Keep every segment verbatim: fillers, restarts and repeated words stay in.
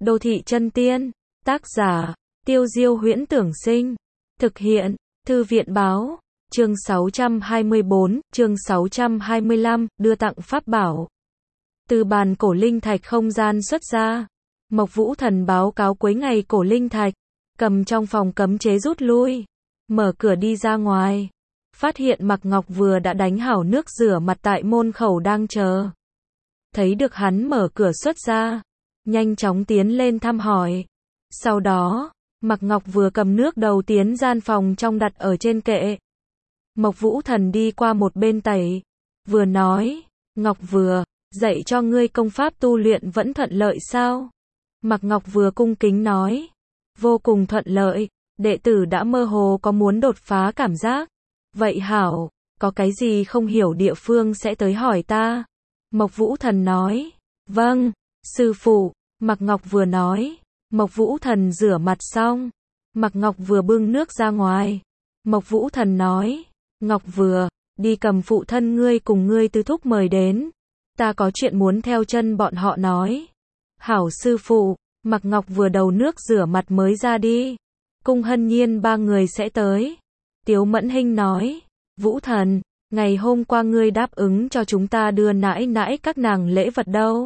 Đô thị chân tiên, tác giả, Tiêu Diêu Huyễn Tưởng Sinh, thực hiện, Thư viện Báo, chương sáu trăm hai mươi bốn, chương sáu trăm hai mươi lăm, đưa tặng pháp bảo. Từ bàn cổ linh thạch không gian xuất ra, Mộc Vũ Thần báo cáo cuối ngày cổ linh thạch, cầm trong phòng cấm chế rút lui, mở cửa đi ra ngoài, phát hiện Mạc Ngọc vừa đã đánh hảo nước rửa mặt tại môn khẩu đang chờ. Thấy được hắn mở cửa xuất ra, nhanh chóng tiến lên thăm hỏi. Sau đó, Mạc Ngọc vừa cầm nước đầu tiến gian phòng trong đặt ở trên kệ. Mộc Vũ Thần đi qua một bên tẩy, vừa nói, Ngọc vừa, dạy cho ngươi công pháp tu luyện vẫn thuận lợi sao? Mạc Ngọc vừa cung kính nói, vô cùng thuận lợi, đệ tử đã mơ hồ có muốn đột phá cảm giác. Vậy hảo, có cái gì không hiểu địa phương sẽ tới hỏi ta. Mộc Vũ Thần nói, vâng, sư phụ. Mạc Ngọc vừa nói, Mộc Vũ Thần rửa mặt xong, Mạc Ngọc vừa bưng nước ra ngoài. Mộc Vũ Thần nói, Ngọc vừa, đi cầm phụ thân ngươi cùng ngươi tứ thúc mời đến. Ta có chuyện muốn theo chân bọn họ nói. Hảo sư phụ. Mạc Ngọc vừa đầu nước rửa mặt mới ra đi. Cung Hân Nhiên ba người sẽ tới. Tiếu Mẫn Hinh nói, Vũ Thần, ngày hôm qua ngươi đáp ứng cho chúng ta đưa nãi nãi các nàng lễ vật đâu.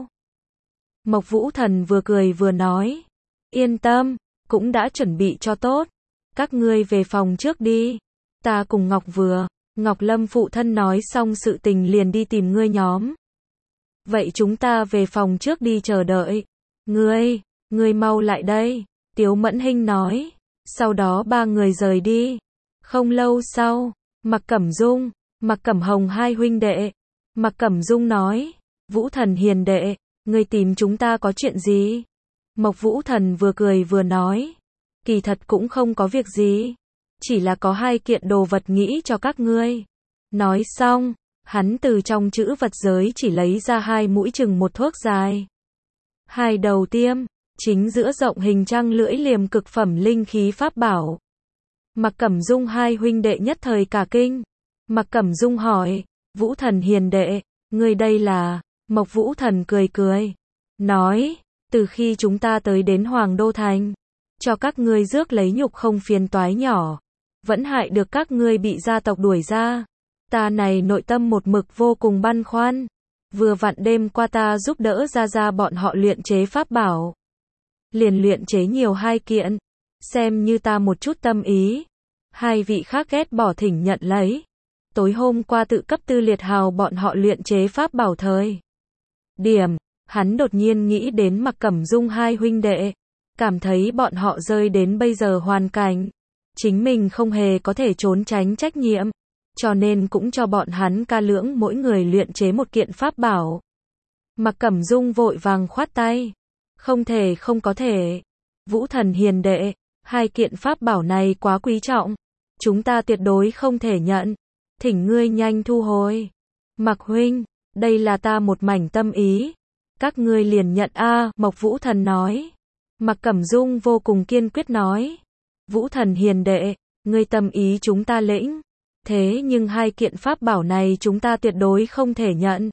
Mộc Vũ Thần vừa cười vừa nói, yên tâm, cũng đã chuẩn bị cho tốt. Các ngươi về phòng trước đi. Ta cùng Ngọc vừa, Ngọc Lâm phụ thân nói xong sự tình liền đi tìm ngươi nhóm. Vậy chúng ta về phòng trước đi chờ đợi. Ngươi, ngươi mau lại đây. Tiếu Mẫn Hinh nói. Sau đó ba người rời đi. Không lâu sau, Mạc Cẩm Dung, Mạc Cẩm Hồng hai huynh đệ. Mạc Cẩm Dung nói, Vũ Thần hiền đệ, ngươi tìm chúng ta có chuyện gì? Mộc Vũ Thần vừa cười vừa nói, kỳ thật cũng không có việc gì, chỉ là có hai kiện đồ vật nghĩ cho các ngươi. Nói xong, hắn từ trong chữ vật giới chỉ lấy ra hai mũi chừng một thước dài. Hai đầu tiêm, chính giữa rộng hình trăng lưỡi liềm cực phẩm linh khí pháp bảo. Mạc Cẩm Dung hai huynh đệ nhất thời cả kinh. Mạc Cẩm Dung hỏi, Vũ Thần hiền đệ, ngươi đây là? Mộc Vũ Thần cười cười, nói, từ khi chúng ta tới đến Hoàng Đô Thành, cho các ngươi rước lấy nhục không phiền toái nhỏ, vẫn hại được các ngươi bị gia tộc đuổi ra. Ta này nội tâm một mực vô cùng băn khoăn. Vừa vặn đêm qua ta giúp đỡ ra ra bọn họ luyện chế pháp bảo. Liền luyện chế nhiều hai kiện, xem như ta một chút tâm ý. Hai vị khác ghét bỏ thỉnh nhận lấy. Tối hôm qua tự cấp Tư Liệt Hào bọn họ luyện chế pháp bảo thời điểm, hắn đột nhiên nghĩ đến Mạc Cẩm Dung hai huynh đệ, cảm thấy bọn họ rơi đến bây giờ hoàn cảnh, chính mình không hề có thể trốn tránh trách nhiệm, cho nên cũng cho bọn hắn ca lưỡng mỗi người luyện chế một kiện pháp bảo. Mạc Cẩm Dung vội vàng khoát tay, không thể không có thể. Vũ Thần hiền đệ, hai kiện pháp bảo này quá quý trọng, chúng ta tuyệt đối không thể nhận, thỉnh ngươi nhanh thu hồi. Mạc huynh, đây là ta một mảnh tâm ý, các ngươi liền nhận a. À, Mộc Vũ Thần nói. Mạc Cẩm Dung vô cùng kiên quyết nói, Vũ Thần hiền đệ, ngươi tâm ý chúng ta lĩnh, thế nhưng hai kiện pháp bảo này chúng ta tuyệt đối không thể nhận.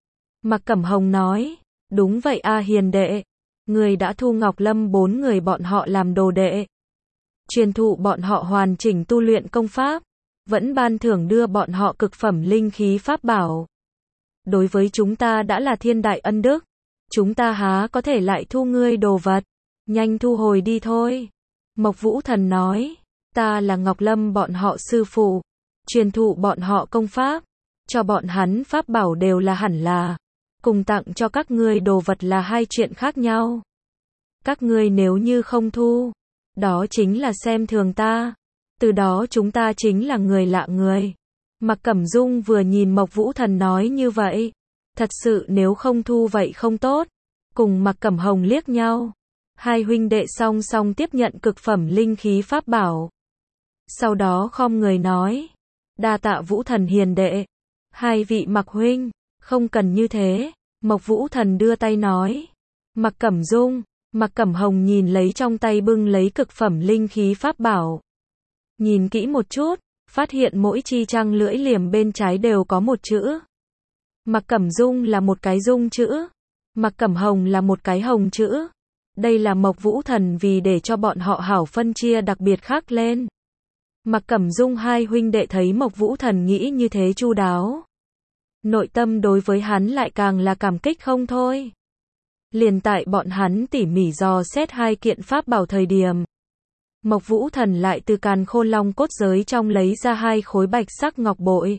Mạc Cẩm Hồng nói, đúng vậy a à, hiền đệ, ngươi đã thu Ngọc Lâm bốn người bọn họ làm đồ đệ, truyền thụ bọn họ hoàn chỉnh tu luyện công pháp, vẫn ban thưởng đưa bọn họ cực phẩm linh khí pháp bảo. Đối với chúng ta đã là thiên đại ân đức, chúng ta há có thể lại thu ngươi đồ vật, nhanh thu hồi đi thôi. Mộc Vũ Thần nói, ta là Ngọc Lâm bọn họ sư phụ, truyền thụ bọn họ công pháp, cho bọn hắn pháp bảo đều là hẳn là, cùng tặng cho các ngươi đồ vật là hai chuyện khác nhau. Các ngươi nếu như không thu, đó chính là xem thường ta, từ đó chúng ta chính là người lạ người. Mạc Cẩm Dung vừa nhìn Mộc Vũ Thần nói như vậy, thật sự nếu không thu vậy không tốt, cùng Mạc Cẩm Hồng liếc nhau. Hai huynh đệ song song tiếp nhận cực phẩm linh khí pháp bảo. Sau đó khom người nói, đa tạ Vũ Thần hiền đệ. Hai vị Mạc huynh, không cần như thế. Mộc Vũ Thần đưa tay nói, Mạc Cẩm Dung, Mạc Cẩm Hồng nhìn lấy trong tay bưng lấy cực phẩm linh khí pháp bảo. Nhìn kỹ một chút, phát hiện mỗi chi trăng lưỡi liềm bên trái đều có một chữ. Mạc Cẩm Dung là một cái dung chữ, Mạc Cẩm Hồng là một cái hồng chữ. Đây là Mộc Vũ Thần vì để cho bọn họ hảo phân chia đặc biệt khác lên. Mạc Cẩm Dung hai huynh đệ thấy Mộc Vũ Thần nghĩ như thế chu đáo. Nội tâm đối với hắn lại càng là cảm kích không thôi. Liền tại bọn hắn tỉ mỉ dò xét hai kiện pháp bảo thời điểm. Mộc Vũ Thần lại từ càn khôn long cốt giới trong lấy ra hai khối bạch sắc ngọc bội.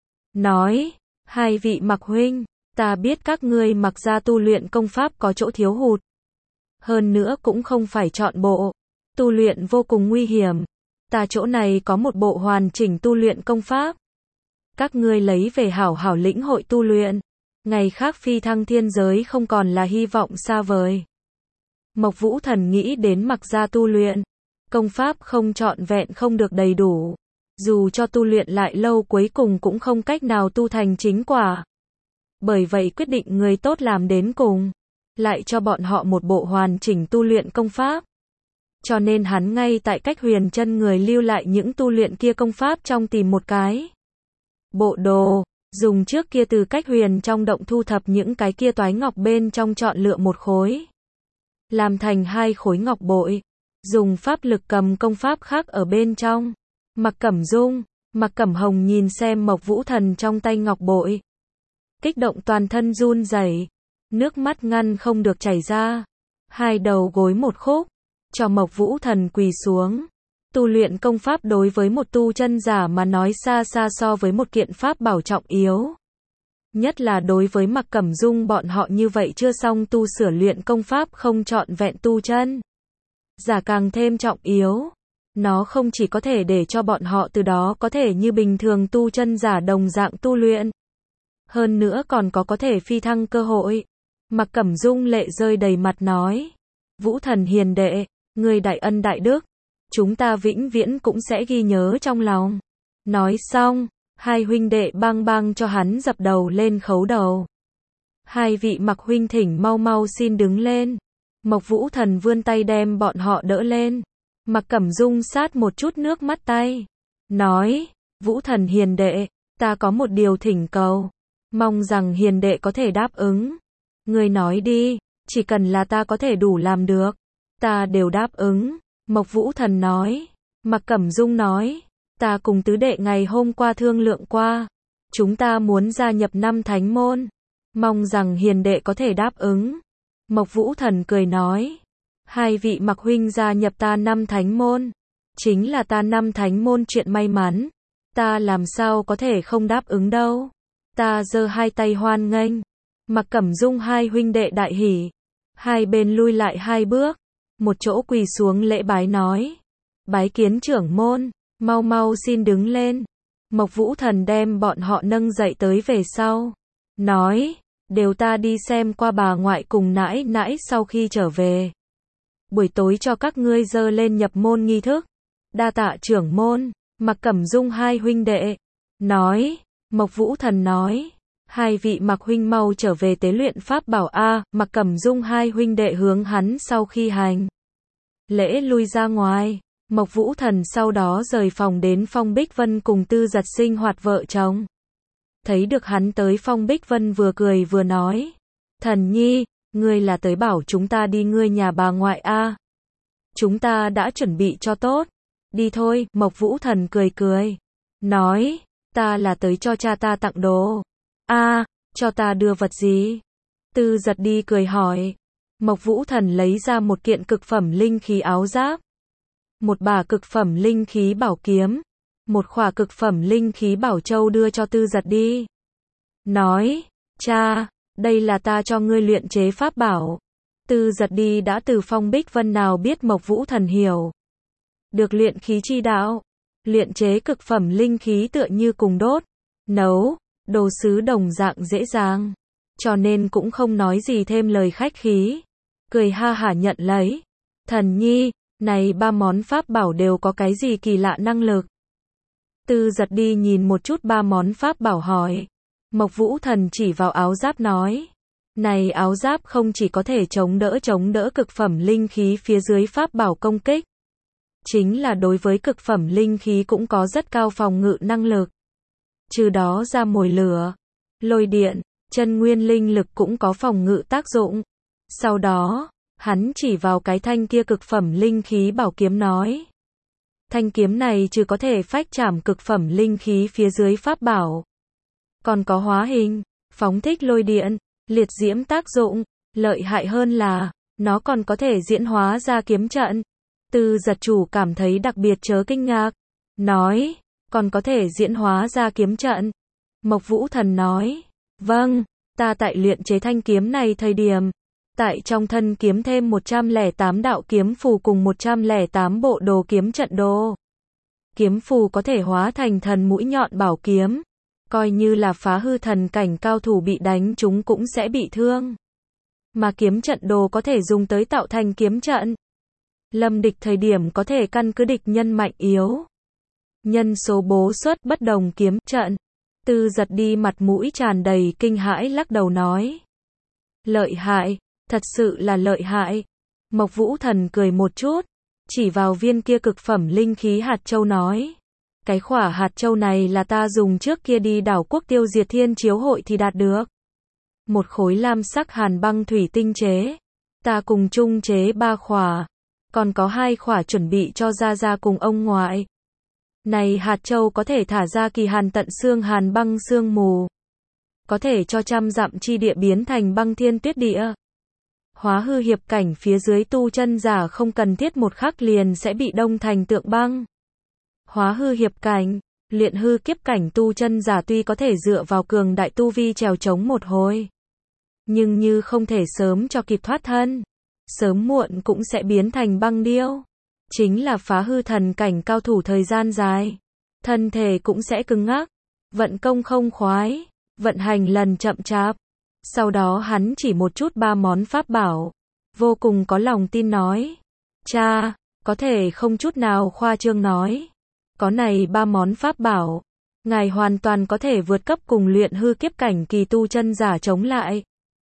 Nói, hai vị Mạc huynh, ta biết các ngươi Mạc gia tu luyện công pháp có chỗ thiếu hụt. Hơn nữa cũng không phải chọn bộ. Tu luyện vô cùng nguy hiểm. Ta chỗ này có một bộ hoàn chỉnh tu luyện công pháp. Các ngươi lấy về hảo hảo lĩnh hội tu luyện. Ngày khác phi thăng thiên giới không còn là hy vọng xa vời. Mộc Vũ Thần nghĩ đến Mạc gia tu luyện. Công pháp không trọn vẹn không được đầy đủ. Dù cho tu luyện lại lâu cuối cùng cũng không cách nào tu thành chính quả. Bởi vậy quyết định người tốt làm đến cùng. Lại cho bọn họ một bộ hoàn chỉnh tu luyện công pháp. Cho nên hắn ngay tại cách huyền chân người lưu lại những tu luyện kia công pháp trong tìm một cái bộ đồ, dùng trước kia từ cách huyền trong động thu thập những cái kia toái ngọc bên trong chọn lựa một khối. Làm thành hai khối ngọc bội, dùng pháp lực cầm công pháp khác ở bên trong. Mạc Cẩm Dung, Mạc Cẩm Hồng nhìn xem Mộc Vũ Thần trong tay ngọc bội. Kích động toàn thân run rẩy, nước mắt ngăn không được chảy ra. Hai đầu gối một khúc, cho Mộc Vũ Thần quỳ xuống. Tu luyện công pháp đối với một tu chân giả mà nói xa xa so với một kiện pháp bảo trọng yếu. Nhất là đối với Mạc Cẩm Dung bọn họ như vậy chưa xong tu sửa luyện công pháp không trọn vẹn tu chân. Giả càng thêm trọng yếu. Nó không chỉ có thể để cho bọn họ từ đó có thể như bình thường tu chân giả đồng dạng tu luyện. Hơn nữa còn có có thể phi thăng cơ hội. Mạc Cẩm Dung lệ rơi đầy mặt nói. Vũ Thần hiền đệ, người đại ân đại đức. Chúng ta vĩnh viễn cũng sẽ ghi nhớ trong lòng. Nói xong, hai huynh đệ bang bang cho hắn dập đầu lên khấu đầu. Hai vị Mạc huynh thỉnh mau mau xin đứng lên. Mộc Vũ Thần vươn tay đem bọn họ đỡ lên. Mạc Cẩm Dung sát một chút nước mắt tay. Nói, Vũ Thần hiền đệ, ta có một điều thỉnh cầu. Mong rằng hiền đệ có thể đáp ứng. Người nói đi, chỉ cần là ta có thể đủ làm được. Ta đều đáp ứng. Mộc Vũ Thần nói. Mạc Cẩm Dung nói, ta cùng tứ đệ ngày hôm qua thương lượng qua. Chúng ta muốn gia nhập năm thánh môn. Mong rằng hiền đệ có thể đáp ứng. Mộc Vũ Thần cười nói. Hai vị Mạc huynh gia nhập ta năm thánh môn. Chính là ta năm thánh môn chuyện may mắn. Ta làm sao có thể không đáp ứng đâu. Ta giơ hai tay hoan nghênh. Mạc Cẩm Dung hai huynh đệ đại hỉ. Hai bên lui lại hai bước. Một chỗ quỳ xuống lễ bái nói. Bái kiến trưởng môn. Mau mau xin đứng lên. Mộc Vũ Thần đem bọn họ nâng dậy tới về sau. Nói. Đều ta đi xem qua bà ngoại cùng nãi nãi sau khi trở về. Buổi tối cho các ngươi dơ lên nhập môn nghi thức. Đa tạ trưởng môn. Mạc Cẩm Dung hai huynh đệ. Nói. Mộc Vũ Thần nói. Hai vị Mạc huynh mau trở về tế luyện pháp bảo A. Mạc Cẩm Dung hai huynh đệ hướng hắn sau khi hành lễ lui ra ngoài. Mộc Vũ Thần sau đó rời phòng đến Phong Bích Vân cùng Tư Giật sinh hoạt vợ chồng. Thấy được hắn tới, Phong Bích Vân vừa cười vừa nói. Thần nhi, ngươi là tới bảo chúng ta đi ngươi nhà bà ngoại A. Chúng ta đã chuẩn bị cho tốt. Đi thôi. Mộc Vũ Thần cười cười. Nói, ta là tới cho cha ta tặng đồ. A, cho ta đưa vật gì? Tư Giật đi cười hỏi. Mộc Vũ Thần lấy ra một kiện cực phẩm linh khí áo giáp. Một bả cực phẩm linh khí bảo kiếm. Một khỏa cực phẩm linh khí bảo châu đưa cho Tư Giật đi. Nói, cha, đây là ta cho ngươi luyện chế pháp bảo. Tư Giật đi đã từ Phong Bích Vân nào biết Mộc Vũ Thần hiểu được luyện khí chi đạo. Luyện chế cực phẩm linh khí tựa như cùng đốt, nấu, đồ sứ đồng dạng dễ dàng. Cho nên cũng không nói gì thêm lời khách khí. Cười ha hả nhận lấy. Thần nhi, này ba món pháp bảo đều có cái gì kỳ lạ năng lực? Tư Giật đi nhìn một chút ba món pháp bảo hỏi. Mộc Vũ Thần chỉ vào áo giáp nói. Này áo giáp không chỉ có thể chống đỡ chống đỡ cực phẩm linh khí phía dưới pháp bảo công kích. Chính là đối với cực phẩm linh khí cũng có rất cao phòng ngự năng lực. Trừ đó ra mồi lửa, lôi điện, chân nguyên linh lực cũng có phòng ngự tác dụng. Sau đó, Hắn chỉ vào cái thanh kia cực phẩm linh khí bảo kiếm nói. Thanh kiếm này trừ có thể phách trảm cực phẩm linh khí phía dưới pháp bảo. Còn có hóa hình, phóng thích lôi điện, liệt diễm tác dụng, lợi hại hơn là, nó còn có thể diễn hóa ra kiếm trận. Tư giật chủ cảm thấy đặc biệt chớ kinh ngạc, nói, còn có thể diễn hóa ra kiếm trận. Mộc Vũ Thần nói, vâng, ta tại luyện chế thanh kiếm này thời điểm, tại trong thân kiếm thêm một trăm lẻ tám đạo kiếm phù cùng một trăm lẻ tám bộ đồ kiếm trận đồ. Kiếm phù có thể hóa thành thần mũi nhọn bảo kiếm, coi như là phá hư thần cảnh cao thủ bị đánh chúng cũng sẽ bị thương. Mà kiếm trận đồ có thể dùng tới tạo thành kiếm trận. Lâm địch thời điểm có thể căn cứ địch nhân mạnh yếu. Nhân số bố xuất bất đồng kiếm trận. Tư giật đi mặt mũi tràn đầy kinh hãi lắc đầu nói. Lợi hại, thật sự là lợi hại. Mộc Vũ Thần cười một chút, chỉ vào viên kia cực phẩm linh khí hạt châu nói. Cái khỏa hạt châu này là ta dùng trước kia đi đảo quốc tiêu diệt thiên chiếu hội thì đạt được. Một khối lam sắc hàn băng thủy tinh chế. Ta cùng chung chế ba khỏa. Còn có hai khỏa chuẩn bị cho gia gia cùng ông ngoại. Này hạt châu có thể thả ra kỳ hàn tận xương hàn băng sương mù. Có thể cho trăm dặm chi địa biến thành băng thiên tuyết địa. Hóa hư hiệp cảnh phía dưới tu chân giả không cần thiết một khắc liền sẽ bị đông thành tượng băng. Hóa hư hiệp cảnh, luyện hư kiếp cảnh tu chân giả tuy có thể dựa vào cường đại tu vi trèo chống một hồi. Nhưng như không thể sớm cho kịp thoát thân. Sớm muộn cũng sẽ biến thành băng điêu. Chính là phá hư thần cảnh cao thủ thời gian dài. Thân thể cũng sẽ cứng ngắc. Vận công không khoái. Vận hành lần chậm chạp. Sau đó hắn chỉ một chút ba món pháp bảo. Vô cùng có lòng tin nói. Cha, có thể không chút nào khoa trương nói. Có này ba món pháp bảo. Ngài hoàn toàn có thể vượt cấp cùng luyện hư kiếp cảnh kỳ tu chân giả chống lại.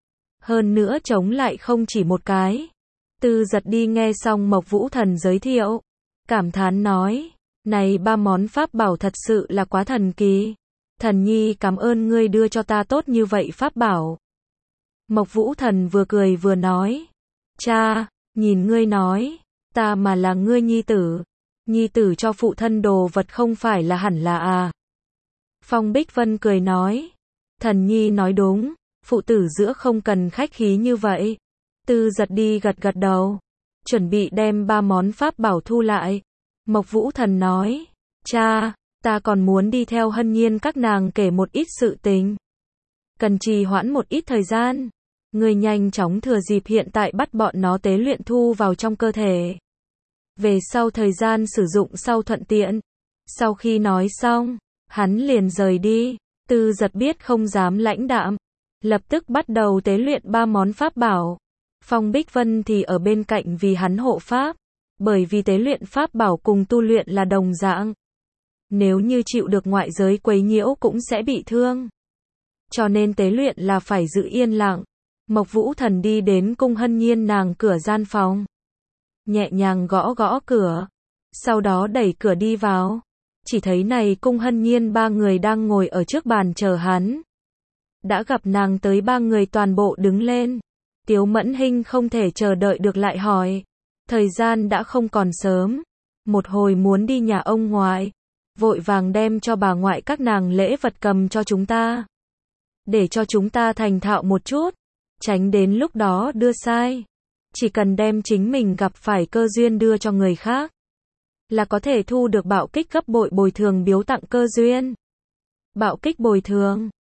Hơn nữa chống lại không chỉ một cái. Tư giật đi nghe xong Mộc Vũ Thần giới thiệu. Cảm thán nói. Này ba món pháp bảo thật sự là quá thần kỳ. Thần nhi cảm ơn ngươi đưa cho ta tốt như vậy pháp bảo. Mộc Vũ Thần vừa cười vừa nói. Cha, nhìn ngươi nói. Ta mà là ngươi nhi tử. Nhi tử cho phụ thân đồ vật không phải là hẳn là à. Phong Bích Vân cười nói. Thần nhi nói đúng. Phụ tử giữa không cần khách khí như vậy. Tư giật đi gật gật đầu. Chuẩn bị đem ba món pháp bảo thu lại. Mộc Vũ Thần nói. Cha, ta còn muốn đi theo Hân Nhiên các nàng kể một ít sự tình. Cần trì hoãn một ít thời gian. Người nhanh chóng thừa dịp hiện tại bắt bọn nó tế luyện thu vào trong cơ thể. Về sau thời gian sử dụng sau thuận tiện. Sau khi nói xong, hắn liền rời đi. Tư giật biết không dám lãnh đạm. Lập tức bắt đầu tế luyện ba món pháp bảo. Phong Bích Vân thì ở bên cạnh vì hắn hộ pháp. Bởi vì tế luyện pháp bảo cùng tu luyện là đồng dạng. Nếu như chịu được ngoại giới quấy nhiễu cũng sẽ bị thương. Cho nên tế luyện là phải giữ yên lặng. Mộc Vũ Thần đi đến cung Hân Nhiên nàng cửa gian phòng. Nhẹ nhàng gõ gõ cửa. Sau đó đẩy cửa đi vào. Chỉ thấy này cung Hân Nhiên ba người đang ngồi ở trước bàn chờ hắn. Đã gặp nàng tới ba người toàn bộ đứng lên. Tiếu Mẫn Hinh không thể chờ đợi được lại hỏi. Thời gian đã không còn sớm. Một hồi muốn đi nhà ông ngoại. Vội vàng đem cho bà ngoại các nàng lễ vật cầm cho chúng ta. Để cho chúng ta thành thạo một chút. Tránh đến lúc đó đưa sai. Chỉ cần đem chính mình gặp phải cơ duyên đưa cho người khác. Là có thể thu được bạo kích gấp bội bồi thường biếu tặng cơ duyên. Bạo kích bồi thường.